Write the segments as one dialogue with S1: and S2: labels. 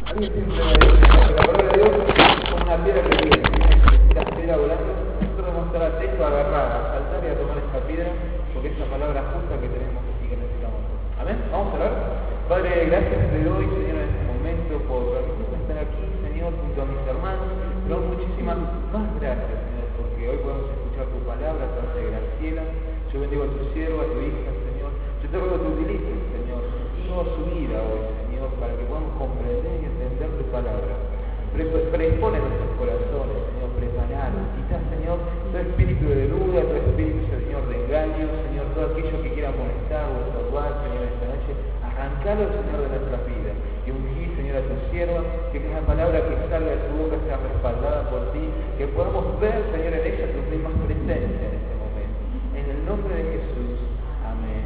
S1: Alguien siempre me dice que la palabra de Dios es como una piedra que viene, la piedra volando. Nosotros debemos estar atentos a agarrar, a saltar y a tomar esta piedra, porque es la palabra justa que tenemos y que necesitamos. Amén. Vamos a orar. Padre, gracias te doy, Señor, en este momento por permitirme estar aquí, Señor, junto a mis hermanos. Pero muchísimas más gracias, Señor, porque hoy podemos escuchar tu palabra a través de Graciela. Yo bendigo a tu siervo, a tu hija, Señor. Yo te ruego que te utilices, Señor, toda su vida hoy, Señor, para que podamos comprender y entender tu palabra. Predispone nuestros corazones, Señor, preparados. Quizás, Señor, todo espíritu de duda, todo espíritu, Señor, de engaño, Señor, todo aquello que quiera molestar o estorbar, Señor, esta noche, arrancalo, Señor, de nuestras vidas. Y ungí, Señor, a tu sierva, que cada palabra que salga de su boca sea respaldada por ti, que podamos ver, Señor, en ella tus mismas presencias en este momento. En el nombre de Jesús. Amén.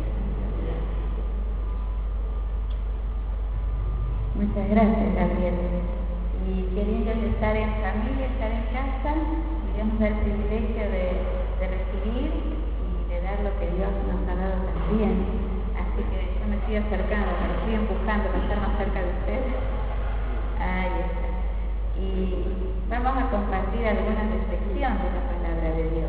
S2: Muchas gracias, Gabriel. Y qué lindo es estar en familia, estar en casa, y Dios nos da el privilegio de recibir y de dar lo que Dios nos ha dado también. Así que yo me estoy acercando, me estoy empujando para estar más cerca de ustedes. Ahí está. Y vamos a compartir algunas reflexiones de la palabra de Dios,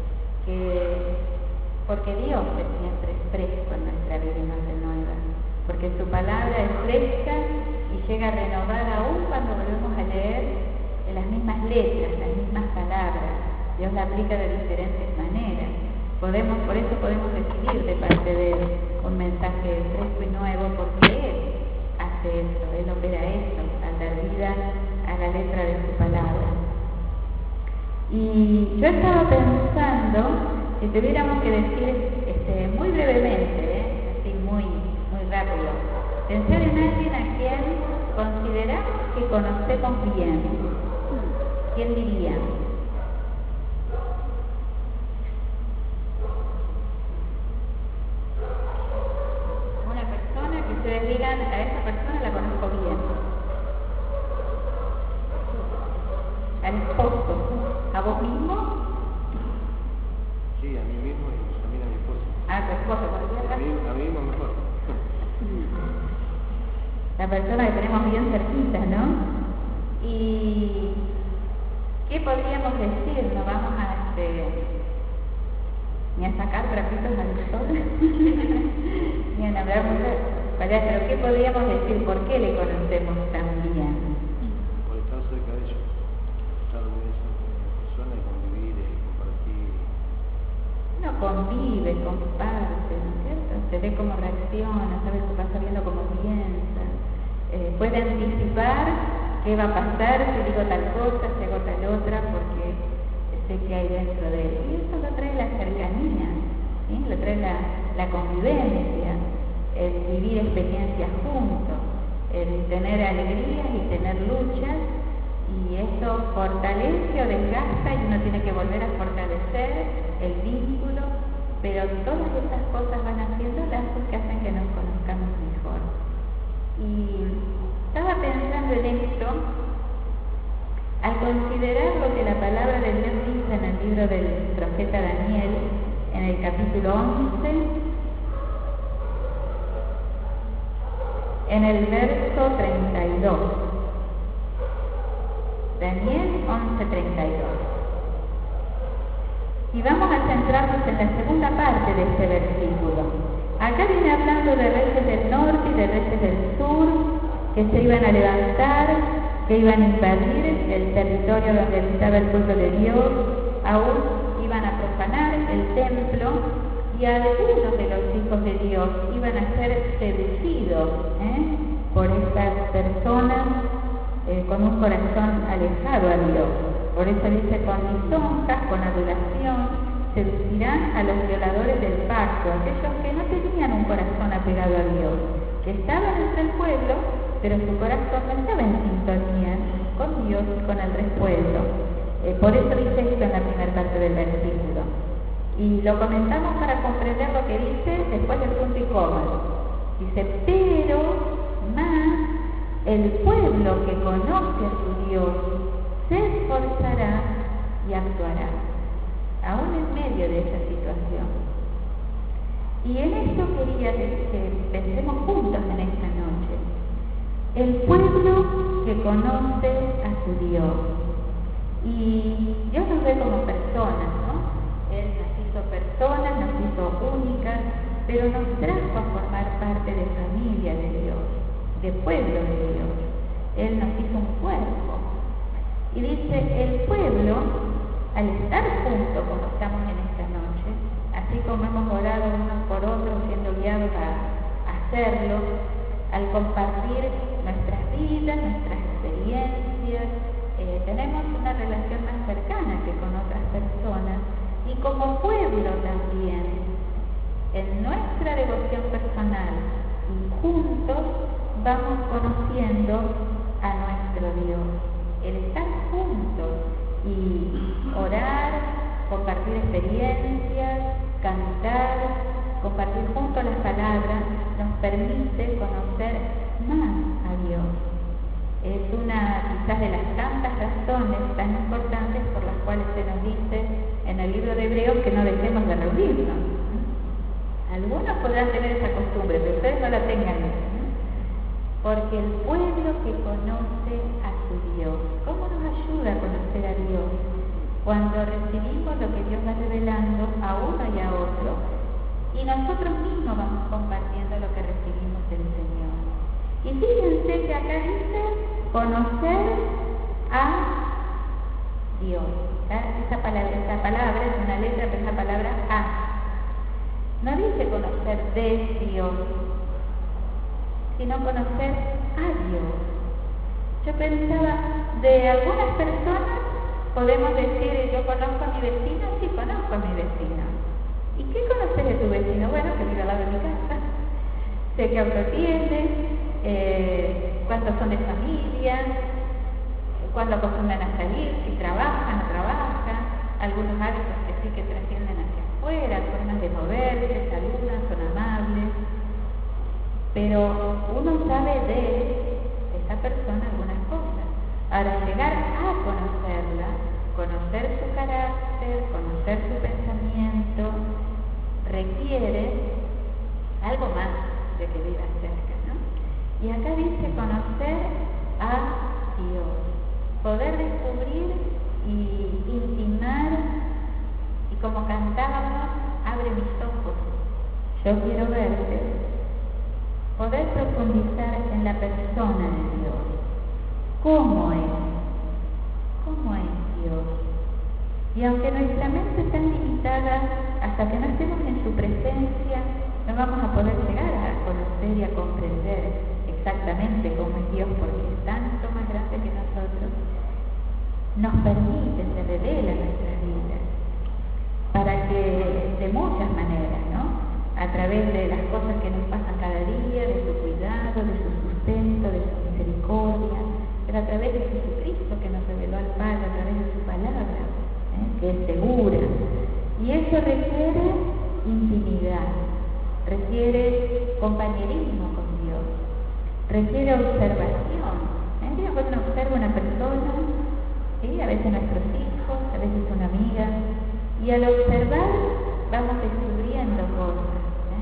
S2: porque Dios es siempre fresco en nuestra vida y nos renueva, porque su palabra es fresca y llega a renovar aún cuando volvemos a leer en las mismas letras, las mismas palabras. Dios la aplica de diferentes maneras. Por eso podemos recibir de parte de Él un mensaje fresco y nuevo, porque Él hace eso, Él opera eso, al dar vida a la letra de su palabra. Y yo estaba pensando, si tuviéramos que decir muy brevemente, así muy rápido, pensar en alguien a quien consideramos que conocemos bien. ¿Quién diría? Una persona que ustedes digan, a esa persona la conozco bien. Al esposo. ¿A vos mismo?
S1: Sí, a mí mismo y también a mi esposa.
S2: A tu esposa, ¿por qué?
S1: A mí mismo mejor.
S2: La persona que tenemos bien cerquita, ¿no? ¿Y qué podríamos decir? No vamos a ni a sacar trapitos al sol, ni a hablar mucho, pero ¿qué podríamos decir? ¿Por qué le conocemos tan bien?
S1: Por estar cerca de ellos, estar muy cerca de la persona y convivir y compartir.
S2: Uno convive, comparte, ¿no es cierto? Se ve cómo reacciona, sabe qué pasa viendo cómo piensa. Puede anticipar qué va a pasar si digo tal cosa, si hago tal otra, porque sé que hay dentro de él. Y eso lo trae la cercanía, ¿sí? Lo trae la convivencia, el vivir experiencias juntos, el tener alegrías y tener luchas, y eso fortalece o desgasta y uno tiene que volver a fortalecer el vínculo, pero todas estas cosas van haciendo lazos que hacen que nos conozcamos mejor. Y estaba pensando en esto al considerar lo que la palabra de Dios dice en el libro del profeta Daniel, en el capítulo 11, en el verso 32. Daniel 11:32. Y vamos a centrarnos en la segunda parte de este versículo. Acá viene hablando de reyes del norte y de reyes del sur, que se iban a levantar, que iban a invadir el territorio donde habitaba el pueblo de Dios, aún iban a profanar el templo, y algunos de los hijos de Dios iban a ser seducidos por estas personas con un corazón alejado a Dios. Por eso dice, con lisonjas, con adulación, seducirán a los violadores del pacto, aquellos que no tenían un corazón apegado a Dios, que estaban entre el pueblo, pero su corazón no estaba en sintonía con Dios y con el pueblo. Por eso dice esto en la primera parte del versículo. Y lo comentamos para comprender lo que dice después del punto y coma. Dice, pero más el pueblo que conoce a su Dios se esforzará y actuará, aún en medio de esa situación. Y en esto quería que pensemos juntos en esta noche. El pueblo que conoce a su Dios. Y Dios nos ve como personas, ¿no? Él nos hizo personas, nos hizo únicas, pero nos trajo a formar parte de familia de Dios, de pueblo de Dios. Él nos hizo un cuerpo. Y dice, el pueblo, al estar juntos como estamos en esta noche, así como hemos orado unos por otros, siendo guiados a hacerlo, al compartir nuestras vidas, nuestras experiencias, tenemos una relación más cercana que con otras personas, y como pueblo también, en nuestra devoción personal y juntos vamos conociendo a nuestro Dios. El estar juntos y orar, compartir experiencias, cantar, compartir juntos las palabras, nos permite conocer más a Dios. Es una quizás de las tantas razones tan importantes por las cuales se nos dice en el libro de Hebreos que no dejemos de reunirnos. Algunos podrán tener esa costumbre, pero ustedes no la tengan. Porque el pueblo que conoce a su Dios, ¿cómo nos ayuda a conocer a Dios? Cuando recibimos lo que Dios va revelando a uno y a otro, y nosotros mismos vamos compartiendo lo que recibimos del Señor. Y fíjense que acá dice conocer a Dios. Esa palabra es una letra, pero esa palabra a. No dice conocer de Dios, sino conocer a Dios. Yo pensaba, de algunas personas podemos decir, yo conozco a mi vecino, sí conozco a mi vecino. ¿Y qué conoces de tu vecino? Bueno, que vive al lado de mi casa, sé qué auto tiene, cuántos son de familia, cuándo acostumbran a salir, si trabajan o no trabajan, algunos hábitos que sí que trascienden hacia afuera, formas de moverse, saludan, son amables. Pero uno sabe de esa persona algunas cosas. Ahora, llegar a conocerla, conocer su carácter, conocer su pensamiento, requiere algo más de que viva cerca, ¿no? Y acá dice conocer a Dios, poder descubrir y intimar, y como cantábamos, abre mis ojos, yo quiero verte. Poder profundizar en la persona de Dios. ¿Cómo es? ¿Cómo es Dios? Y aunque nuestra mente está limitada, hasta que no estemos en su presencia, no vamos a poder llegar a conocer y a comprender exactamente cómo es Dios, porque es tanto más grande que nosotros. Nos permite, se revela en nuestras vidas, para que de muchas maneras, ¿no? A través de las cosas que nos pasan cada día, de su cuidado, de su sustento, de su misericordia, pero a través de Jesucristo que nos reveló al Padre, a través de su palabra, que es segura. Y eso requiere intimidad, requiere compañerismo con Dios, requiere observación. Cuando uno observa a una persona, a veces nuestros hijos, a veces una amiga, y al observar vamos descubriendo cosas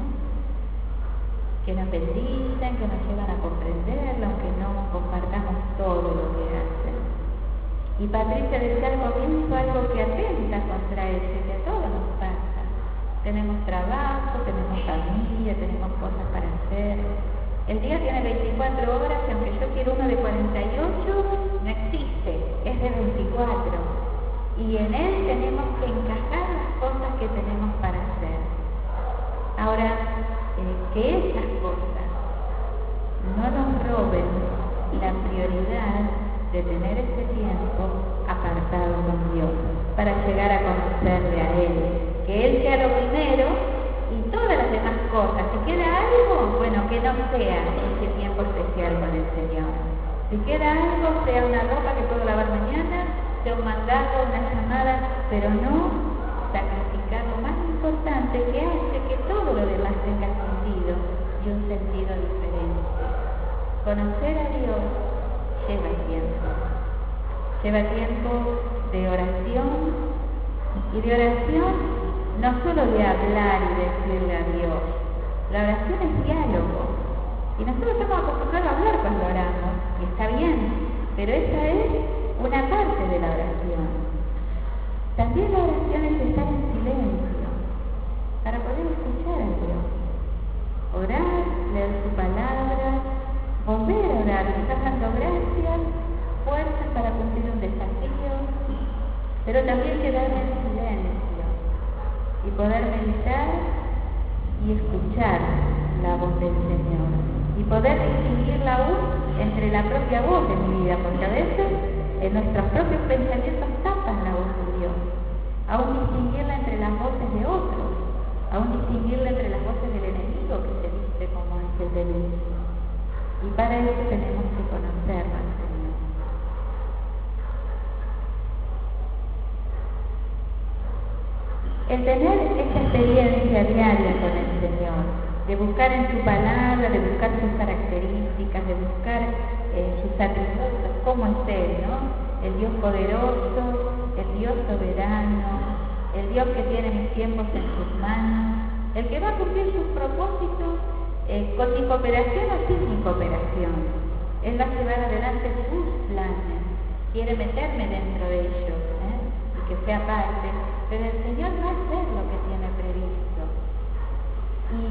S2: que nos bendicen, que nos llevan a comprenderlo, aunque no compartamos todo lo que hacen. Y Patricia decía al comienzo algo que atenta contra eso, que a todos nos pasa. Tenemos trabajo, tenemos familia, tenemos cosas para hacer. El día tiene 24 horas y aunque yo quiero uno de 48, no existe, es de 24. Y en él tenemos que encajar las cosas que tenemos para hacer. Ahora, que esas cosas no nos roben la prioridad de tener ese tiempo apartado con Dios, para llegar a conocerle a Él. Que Él sea lo primero y todas las demás cosas. Si queda algo, bueno, que no sea ese tiempo especial con el Señor. Si queda algo, sea una ropa que puedo lavar mañana, sea un mandato, una llamada, pero no sacrificar lo más importante que hace que todo lo demás tenga sentido y un sentido diferente. Conocer a Dios lleva tiempo de oración, y de oración no solo de hablar y decirle a Dios. La oración es diálogo, y nosotros estamos acostumbrados a hablar cuando oramos, y está bien, pero esa es una parte de la oración. También la oración es estar en silencio, para poder escuchar a Dios. Orar, leer su palabra, volver a orar, estar dando gracias, fuerzas para cumplir un desafío, pero también quedarme en silencio y poder meditar y escuchar la voz del Señor y poder distinguirla aún entre la propia voz de mi vida, porque a veces nuestros propios pensamientos tapan la voz de Dios, aún distinguirla entre las voces de otros, aún distinguirla entre las voces del enemigo que se viste como ángel de luz. Y para eso tenemos que conocerlo al Señor. El tener esta experiencia diaria con el Señor, de buscar en su palabra, de buscar sus características, de buscar sus atributos, cómo es Él, ¿no? El Dios poderoso, el Dios soberano, el Dios que tiene mis tiempos en sus manos, el que va a cumplir sus propósitos con mi cooperación o sin mi cooperación. Él va a llevar adelante sus planes, quiere meterme dentro de ellos, y que sea parte, pero el Señor va a hacer lo que tiene previsto. Y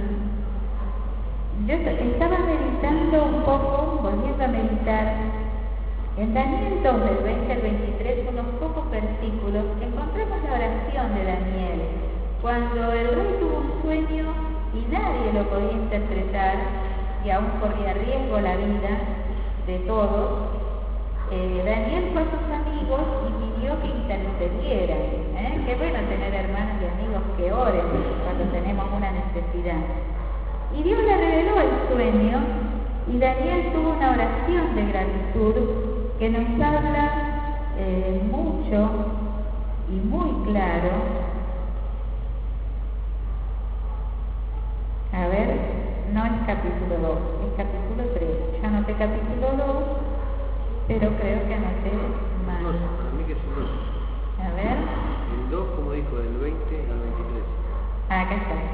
S2: yo estaba meditando un poco, volviendo a meditar, en Daniel 2, del 20 al 23, unos pocos versículos, encontramos la oración de Daniel, cuando el rey tuvo un sueño y nadie lo podía interpretar, y aún corría riesgo la vida de todos. Daniel fue a sus amigos y pidió que intercedieran. Qué bueno tener hermanos y amigos que oren cuando tenemos una necesidad. Y Dios le reveló el sueño, y Daniel tuvo una oración de gratitud que nos habla mucho y muy claro. A ver, no es capítulo 2, es capítulo 3. Yo anoté capítulo 2, pero creo que anoté mal.
S3: No, para mí que es un 2.
S2: A ver.
S3: El 2, como dijo, del 20 al 23.
S2: Acá está, sí.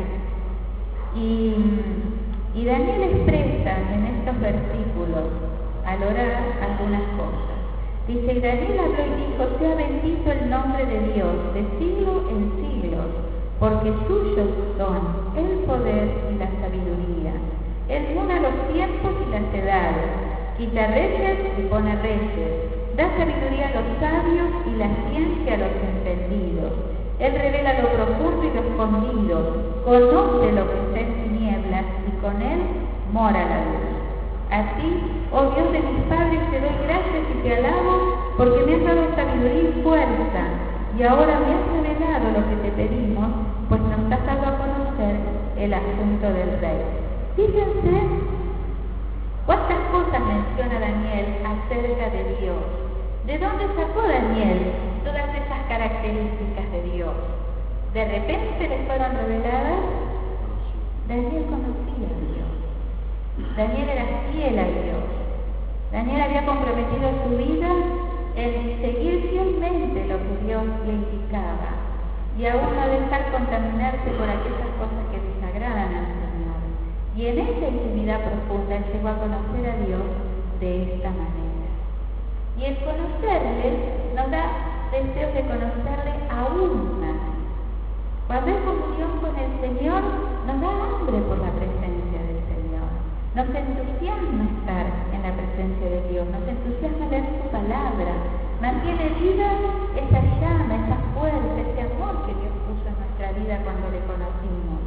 S2: Y Daniel expresa en estos versículos, al orar, algunas cosas. Dice, y Daniel habló y dijo, sea bendito el nombre de Dios, de siglo en siglos, porque suyos son el poder y la sabiduría. Él muda los tiempos y las edades, quita reyes y pone reyes, da sabiduría a los sabios y la ciencia a los entendidos. Él revela lo profundo y lo escondido, conoce lo que está en tinieblas y con él mora la luz. A ti, oh Dios de mis padres, te doy gracias y te alabo, porque me has dado sabiduría y fuerza, y ahora me has revelado lo que te pedimos, pues nos has dado a conocer el asunto del rey. Fíjense cuántas cosas menciona Daniel acerca de Dios. ¿De dónde sacó Daniel todas esas características de Dios? ¿De repente le fueron reveladas? Daniel conocía a Dios. Daniel era fiel a Dios. Daniel había comprometido su vida en seguir fielmente lo que Dios le indicaba y aún no dejar contaminarse por aquellas cosas que desagradan al Señor. Y en esa intimidad profunda llegó a conocer a Dios de esta manera. Y el conocerle nos da deseos de conocerle aún más. Cuando hay comunión con el Señor, nos da hambre por la presencia del Señor. Nos entusiasma estar en la presencia de Dios, nos entusiasma leer su palabra, mantiene viva esa llama, esa fuerza, ese amor que Dios puso en nuestra vida cuando le conocimos.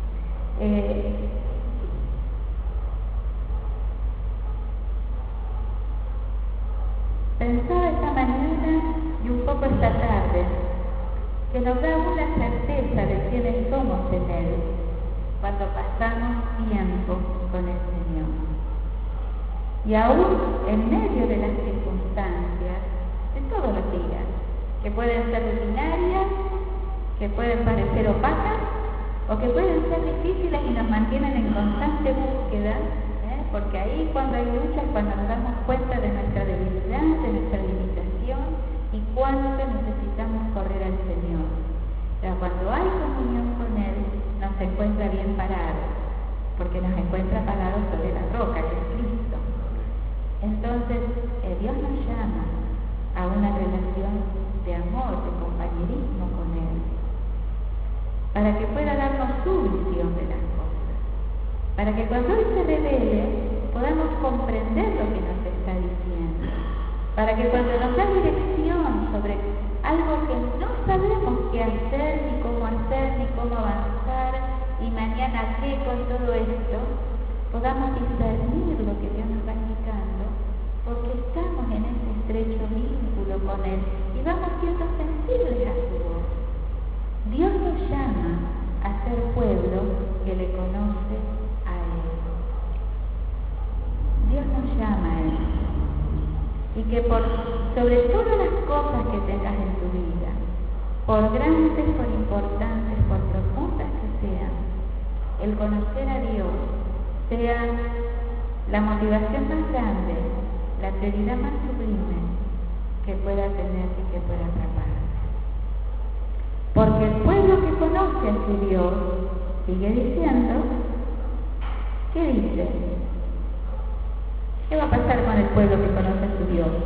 S2: Pensaba esta mañana y un poco esta tarde que nos da una certeza de quiénes somos en Él cuando pasamos tiempo con el Señor. Y aún en medio de las circunstancias de todos los días, que pueden ser rutinarias, que pueden parecer opacas o que pueden ser difíciles y nos mantienen en constante búsqueda, porque ahí cuando hay lucha es cuando nos damos cuenta de nuestra debilidad, de nuestra limitación y cuánto necesitamos correr al Señor. Pero cuando hay comunión con Él, nos encuentra bien parados, porque nos encuentra parados sobre la roca, que es Cristo. Entonces, Dios nos para que cuando Él se revele podamos comprender lo que nos está diciendo, para que cuando nos da dirección sobre algo que no sabemos qué hacer, ni cómo avanzar, y mañana qué con todo esto, podamos discernir lo que Dios nos va indicando, porque estamos en ese estrecho vínculo con Él y vamos siendo sensibles a su voz. Dios nos llama a ser pueblo que le conoce a Él. Dios nos llama a Él. Y que sobre todas las cosas que tengas en tu vida, por grandes, por importantes, por profundas que sean, el conocer a Dios sea la motivación más grande, la prioridad más sublime que pueda tener y que pueda atraparte. Porque el pueblo que conoce a su Dios, sigue diciendo, ¿qué dice? ¿Qué va a pasar con el pueblo que conoce a su Dios?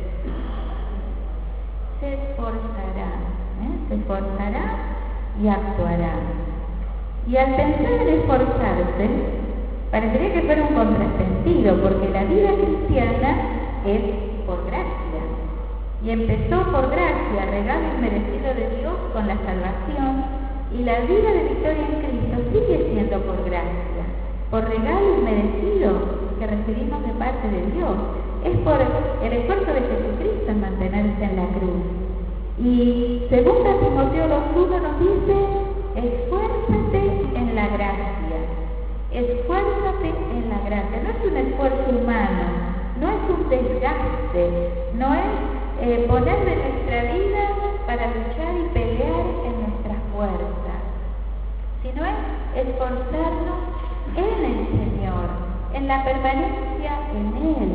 S2: Se esforzará y actuará. Y al pensar en esforzarse, parecería que fuera un contrasentido, porque la vida cristiana es por gracia. Y empezó por gracia, regalo inmerecido de Dios con la salvación, y la vida de victoria en Cristo sigue siendo por gracia, por regalo inmerecido que recibimos de parte de Dios. Es por el esfuerzo de Jesucristo en mantenerse en la cruz. Y 2 Timoteo 2:1 nos dice, esfuérzate en la gracia. Esfuérzate en la gracia. No es un esfuerzo humano, no es un desgaste, no es poner de nuestra vida para luchar y pelear en nuestras fuerzas, sino es esforzarnos en el Señor, en la permanencia en Él.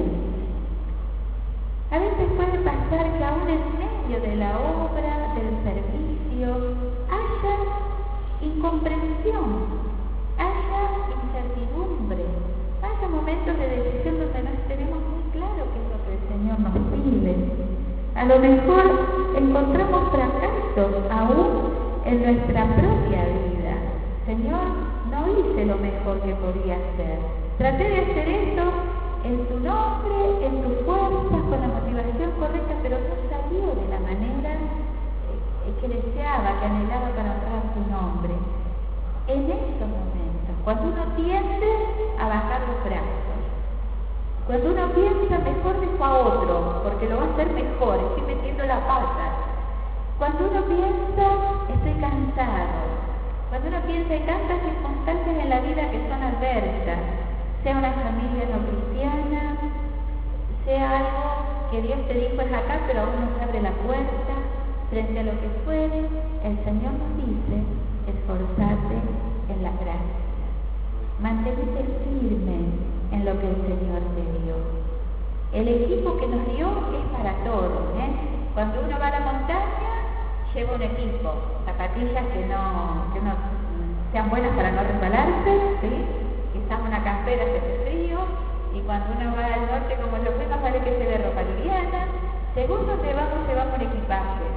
S2: A veces puede pasar que aún en medio de la obra, del servicio, haya incomprensión, haya incertidumbre, haya momentos de decisión donde no tenemos muy claro qué es lo que el Señor nos pide. A lo mejor encontramos fracasos aún en nuestra propia vida. Señor, no hice lo mejor que podía hacer. Traté de hacer esto en tu nombre, en tu fuerza, con la motivación correcta, pero no salió de la manera que deseaba, que anhelaba para honrar tu nombre. En esos momentos, cuando uno tiende a bajar los brazos, cuando uno piensa mejor dejo a otro, porque lo va a hacer mejor, estoy metiendo la pata. Cuando uno piensa estoy cansado, cuando uno piensa en tantas circunstancias en la vida que son adversas, sea una familia no cristiana, sea algo que Dios te dijo es acá, pero aún no se abre la puerta, frente a lo que fuere, el Señor nos dice, esforzate en la gracia. Manténete firme en lo que el Señor te dio. El equipo que nos dio es para todos, Cuando uno va a la montaña, lleva un equipo, zapatillas que no sean buenas para no resbalarse, ¿sí? Quizás una campera si hace frío, y cuando uno va al norte como yo fui, más vale que lleve ropa liviana. Según donde vamos, llevamos un equipaje.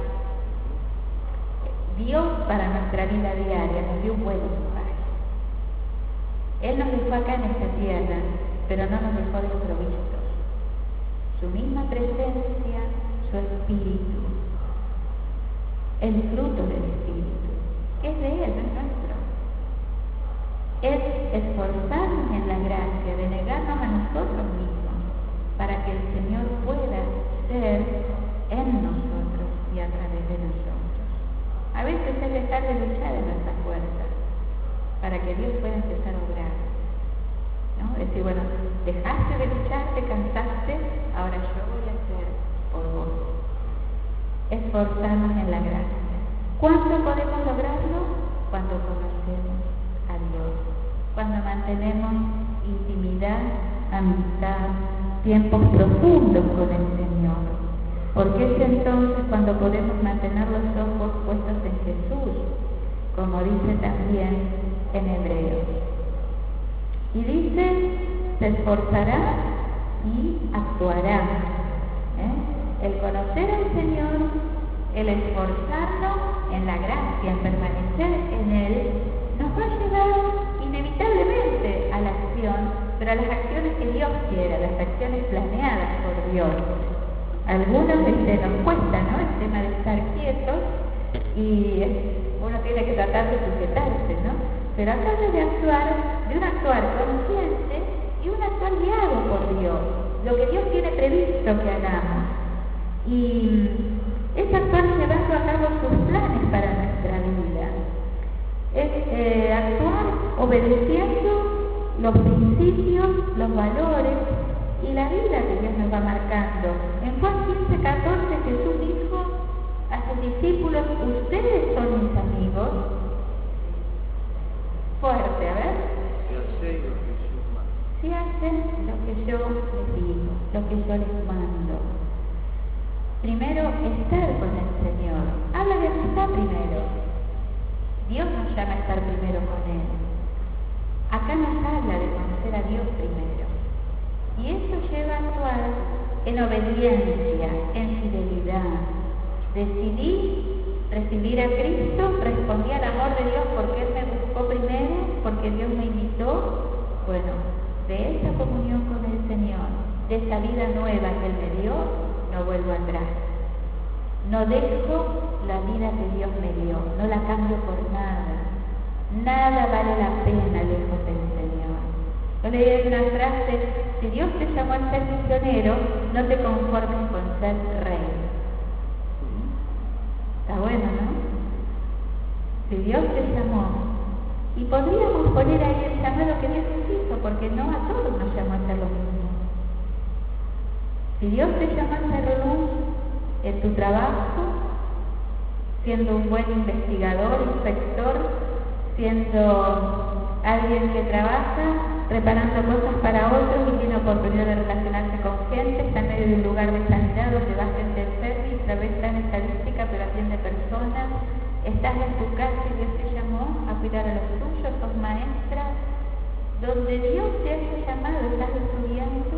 S2: Dios para nuestra vida diaria nos dio un buen equipaje. Él nos dejó acá en esta tierra, pero no nos dejó desprovistos. Su misma presencia, su espíritu, el fruto del espíritu, que es de Él, no es nuestro. Es esforzarnos en la gracia de negarnos a nosotros mismos para que el Señor pueda ser en nosotros y a través de nosotros. A veces es dejar de luchar en nuestras fuerzas para que Dios pueda empezar a obrar, ¿no? Decir, bueno, dejaste de luchar, te cansaste, ahora yo voy a hacer por vos. Esforzarnos en la gracia. ¿Cuándo podemos lograrlo? Cuando conocemos a Dios, cuando mantenemos intimidad, amistad, tiempos profundos con el Señor. Porque es entonces cuando podemos mantener los ojos puestos en Jesús, como dice también en Hebreos. Y dice, se esforzará y actuará. El conocer al Señor, el esforzarnos en la gracia, en permanecer en Él, nos va a llevar inevitablemente a la pero a las acciones que Dios quiere, las acciones planeadas por Dios. Algunos nos cuesta, ¿no?, el tema de estar quietos y uno tiene que tratar de sujetarse, ¿no? Pero acá de un actuar consciente y un actuar guiado por Dios, lo que Dios tiene previsto que hagamos. Y es actuar llevando a cabo sus planes para nuestra vida. Es actuar obedeciendo los principios, los valores y la vida que Dios nos va marcando. En Juan 15:14 Jesús dijo a sus discípulos: ustedes son mis amigos. Fuerte, a ver. Si hacen lo que yo les digo, lo que yo les mando. Primero, estar con el Señor. Habla de amistad primero. Dios nos llama a estar primero con Él. Acá nos habla de conocer a Dios primero. Y eso lleva a actuar en obediencia, en fidelidad. Decidí recibir a Cristo, respondí al amor de Dios porque Él me buscó primero, porque Dios me invitó. Bueno, de esa comunión con el Señor, de esa vida nueva que Él me dio, no vuelvo atrás. No dejo la vida que Dios me dio, no la cambio por nada. Nada vale la pena lejos del Señor. Yo leí una frase: si Dios te llamó a ser misionero, no te conformes con ser rey. Está bueno, ¿no? Si Dios te llamó, y podríamos poner ahí el llamado que Dios nos hizo, porque no a todos nos llamó a hacer lo mismo. Si Dios te llama a ser luz en tu trabajo, siendo un buen investigador, inspector, siendo alguien que trabaja preparando cosas para otros y tiene oportunidad de relacionarse con gente, está en medio de un lugar de sanidad donde va gente enferma y tal vez está en estadística pero atiende personas, estás en tu casa y Dios te llamó a cuidar a los tuyos, sos maestra, donde Dios te haya llamado, estás estudiando.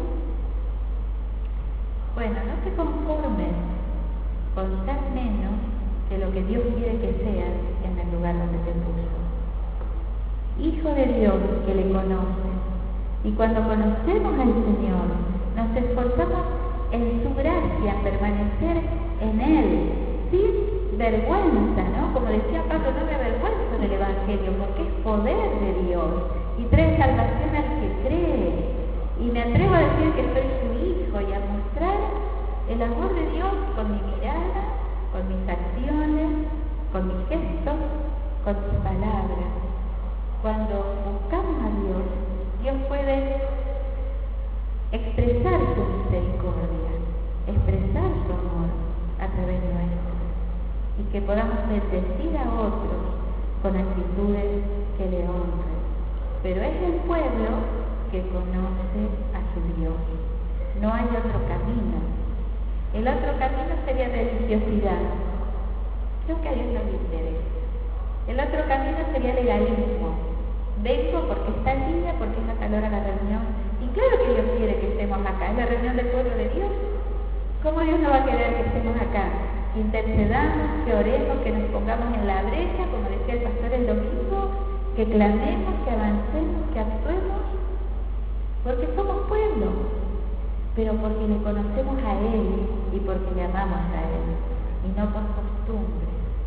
S2: Bueno, no te conformes con ser menos que lo que Dios quiere que seas en el lugar donde te puso. Hijo de Dios que le conoce. Y cuando conocemos al Señor, nos esforzamos en su gracia, en permanecer en Él, sin vergüenza, ¿no? Como decía Pablo, no me avergüenzo del Evangelio, porque es poder de Dios y trae salvación al que cree. Y me atrevo a decir que soy su hijo y a mostrar el amor de Dios con mi mirada, con mis acciones, con mis gestos, con mis palabras. Cuando buscamos a Dios, Dios puede expresar su misericordia, expresar su amor a través nuestro, y que podamos bendecir a otros con actitudes que le honren. Pero es el pueblo que conoce a su Dios. No hay otro camino. El otro camino sería religiosidad. Creo que a Dios no le interesa. El otro camino sería legalismo. Vengo porque está el día, porque es acá la hora de la reunión. Y claro que Dios quiere que estemos acá. Es la reunión del pueblo de Dios. ¿Cómo Dios no va a querer que estemos acá? Que intercedamos, que oremos, que nos pongamos en la brecha, como decía el pastor el domingo, que clamemos, que avancemos, que actuemos. Porque somos pueblo. Pero porque le conocemos a Él y porque le amamos a Él. Y no por costumbre.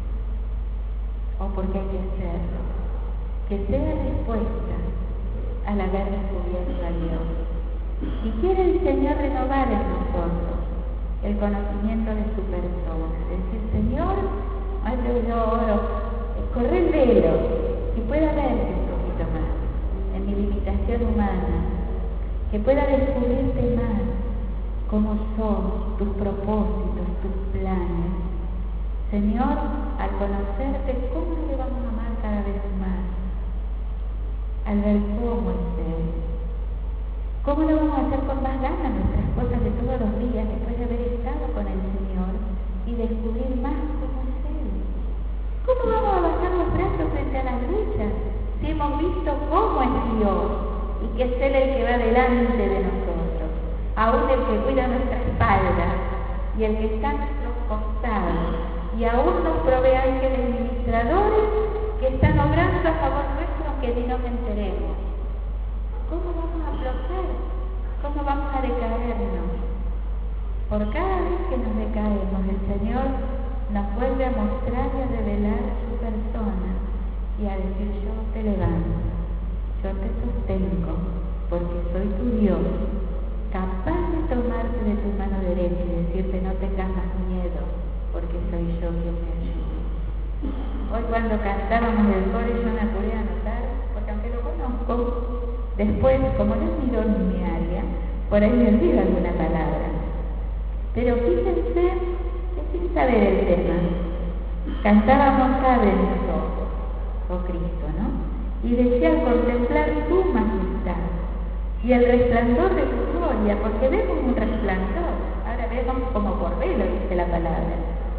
S2: O porque hay que hacerlo. Que sea dispuesta al haber descubierto a Dios. Y quiere el Señor renovar en nosotros el conocimiento de su persona. Decir, Señor, yo oro, corre el velo y pueda verte un poquito más en mi limitación humana, que pueda descubrirte más cómo sos, tus propósitos, tus planes. Señor, al conocerte, ¿cómo le vamos a amar cada vez más? Al ver cómo es Él. ¿Cómo lo vamos a hacer con más ganas nuestras cosas de todos los días después de haber estado con el Señor y descubrir más cómo es Él? ¿Cómo vamos a bajar los brazos frente a las luchas si hemos visto cómo es Dios y que es Él el que va delante de nosotros, aún el que cuida nuestra espalda y el que está a nuestros costados, y aún nos provee ángeles ministradores que están obrando a favor nuestro aunque ni nos enteremos? ¿cómo vamos a aflojar? ¿Cómo vamos a decaernos? Por cada vez que nos decaemos, el Señor nos vuelve a mostrar y a revelar su persona y a decir: yo te levanto, yo te sostengo, porque soy tu Dios, capaz de tomarte de tu mano derecha y decirte: no tengas más miedo, porque soy yo quien te ayuda. Hoy cuando cantábamos el coro yo me apuré a anotar, porque aunque lo conozco, después, como no es mi don ni mi área, por ahí me olvido alguna palabra. Pero fíjense que sin saber el tema, cantábamos abre mis ojos, oh Cristo, ¿no? Y decía: contemplar tu majestad y el resplandor de tu gloria, porque vemos un resplandor, ahora vemos como por velo, dice la palabra.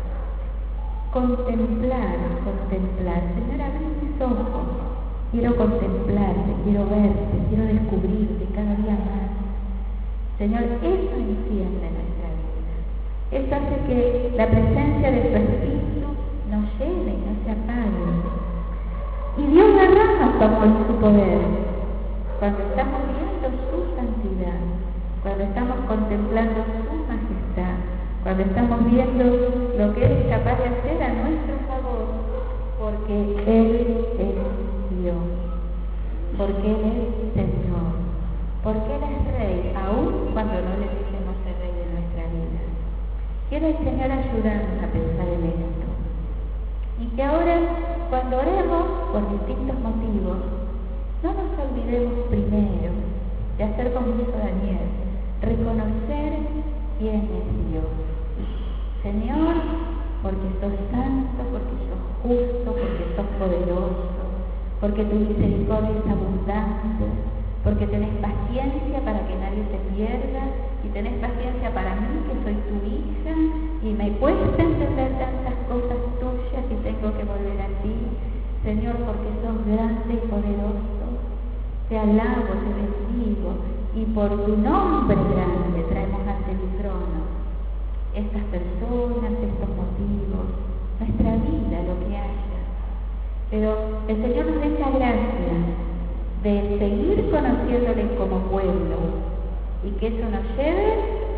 S2: Contemplar, Señor, abre mis ojos, quiero contemplarte, quiero verte, quiero descubrirte cada día más. Señor, eso enciende nuestra vida, eso hace que la presencia de tu Espíritu nos llene y no se apague. Y Dios derrama su amor y su poder cuando estamos viendo su santidad, cuando estamos contemplando su majestad, cuando estamos viendo lo que Él es capaz de hacer a nuestro favor, porque Él es Dios, porque Él es Señor, porque Él es Rey, aun cuando no le decimos ser Rey de nuestra vida. Quiere el Señor ayudarnos a pensar en esto. Y que ahora, cuando oremos por distintos motivos, no nos olvidemos primero de hacer como hizo Daniel, reconocer quién es Dios. Señor, porque sos santo, porque sos justo, porque sos poderoso, porque tu misericordia es abundante, porque tenés paciencia para que nadie se pierda, y tenés paciencia para mí, que soy tu hija, y me cuesta entender tantas cosas tuyas y tengo que volver a ti. Señor, porque sos grande y poderoso, te alabo, te bendigo, y por tu nombre grande traemos ante tu trono estas personas, estos motivos, nuestra vida, lo que haya. Pero el Señor nos dé la gracia de seguir conociéndole como pueblo, y que eso nos lleve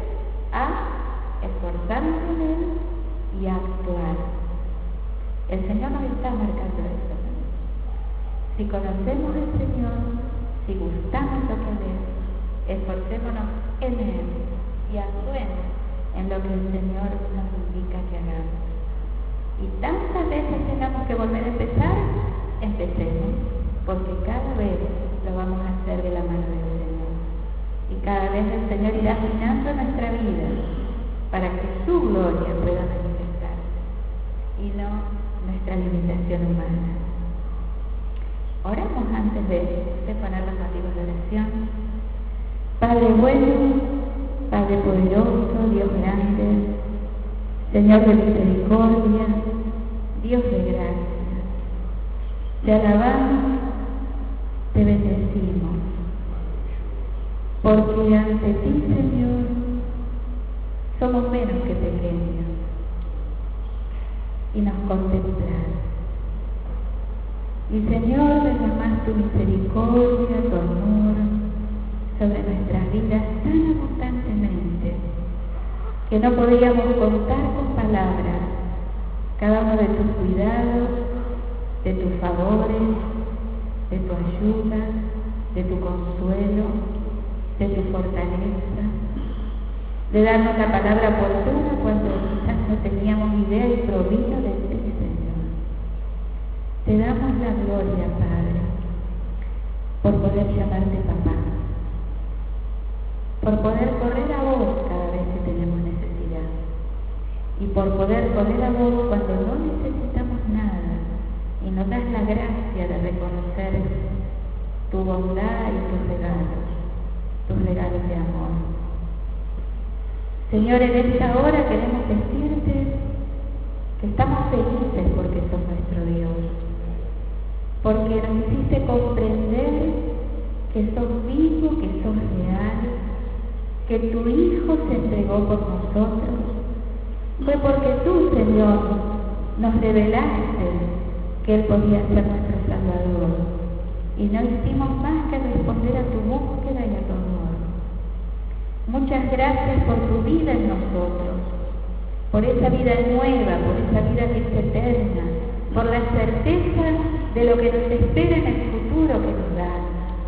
S2: a esforzarnos en Él y a actuar. El Señor nos está marcando eso. Si conocemos al Señor, si gustamos lo que Él es, esforcémonos en Él y actuemos en lo que el Señor nos indica que hagamos. Y tantas veces tengamos que volver a empezar, empecemos, porque cada vez lo vamos a hacer de la mano del Señor. Y cada vez el Señor irá afinando nuestra vida para que su gloria pueda manifestarse y no nuestra limitación humana. Oramos antes de poner los motivos de oración. Padre bueno, Padre poderoso, Dios grande, Señor de misericordia, Dios de gracia, te alabamos, te bendecimos, porque ante ti, Señor, somos menos que pequeños, y nos contemplas. Y Señor, derramas tu misericordia, tu amor sobre nuestras vidas tan abundantemente que no podríamos contar con palabras cada uno de tus cuidados, de tus favores, de tu ayuda, de tu consuelo, de tu fortaleza, de darnos la palabra oportuna cuando quizás no teníamos idea y provino de ti, Señor. Te damos la gloria, Padre, por poder llamarte papá, por poder correr a vos cada vez que tenemos necesidad, y por poder correr a vos cuando no necesitamos nada, y nos das la gracia de reconocer tu bondad y tus regalos de amor. Señor, en esta hora queremos decirte que estamos felices porque sos nuestro Dios, porque nos hiciste comprender que sos vivo, que sos real, que tu Hijo se entregó por nosotros. Fue porque tú, Señor, nos revelaste que Él podía ser nuestro Salvador, y no hicimos más que responder a tu búsqueda y a tu amor. Muchas gracias por tu vida en nosotros, por esa vida nueva, por esa vida que es eterna, por la certeza de lo que nos espera en el futuro que nos das.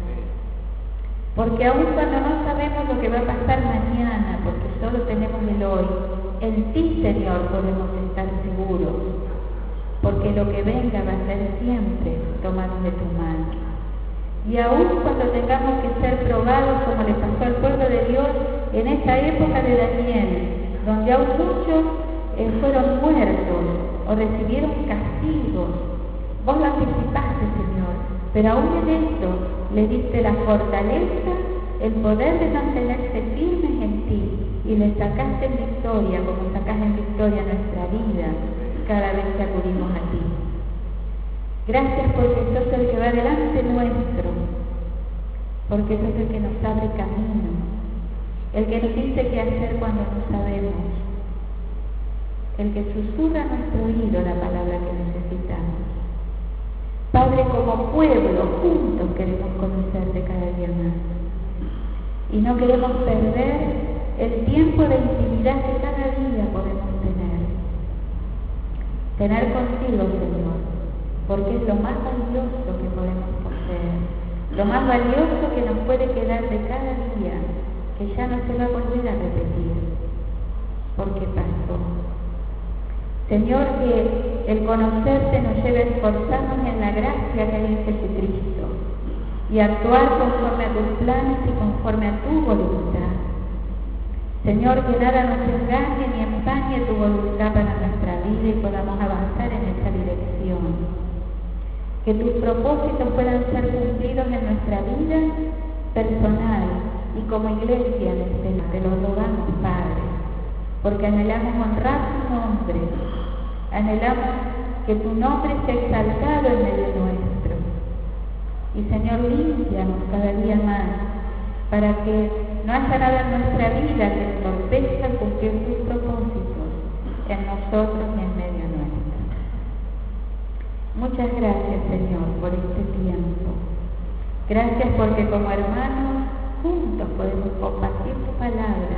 S2: Porque aun cuando no sabemos lo que va a pasar mañana, porque solo tenemos el hoy, en ti, Señor, podemos estar seguros, porque lo que venga va a ser siempre tomado de tu mano. Y aun cuando tengamos que ser probados, como le pasó al pueblo de Dios en esa época de Daniel, donde aún muchos fueron muertos o recibieron castigos, vos lo anticipaste, Señor, pero aún en esto le diste la fortaleza, el poder de mantenerse firmes en ti, y le sacaste en victoria, como sacás en victoria nuestra vida cada vez que acudimos a ti. Gracias porque sos el que va delante nuestro, porque sos el que nos abre camino, el que nos dice qué hacer cuando no sabemos, el que susurra a nuestro oído la palabra que necesitamos. Padre, como pueblo, juntos queremos conocerte cada día más. Y no queremos perder el tiempo de intimidad que cada día podemos tener. Tener contigo, Señor, porque es lo más valioso que podemos poseer, lo más valioso que nos puede quedar de cada día, que ya no se va a volver a repetir, porque pasó. Señor, que el conocerte nos lleve a esforzarnos en la gracia que hay en Jesucristo y actuar conforme a tus planes y conforme a tu voluntad. Señor, que nada nos engañe ni empañe tu voluntad para nuestra vida y podamos avanzar en esa dirección. Que tus propósitos puedan ser cumplidos en nuestra vida personal y como iglesia en este. Te lo rogamos, Padre, porque anhelamos honrar tu nombre, anhelamos que tu nombre sea exaltado en medio nuestro. Y Señor, límpianos cada día más, para que no haya nada en nuestra vida que entorpezca cumplir tus propósitos en nosotros y en medio nuestro. Muchas gracias, Señor, por este tiempo. Gracias porque como hermanos juntos podemos compartir tu palabra,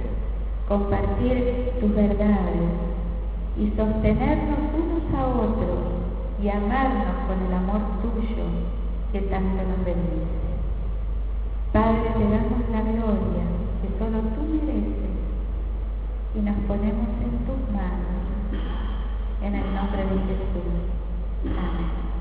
S2: compartir tus verdades y sostenernos unos a otros y amarnos con el amor tuyo que tanto nos bendice. Padre, te damos la gloria que solo tú mereces y nos ponemos en tus manos, en el nombre de Jesús. Amén.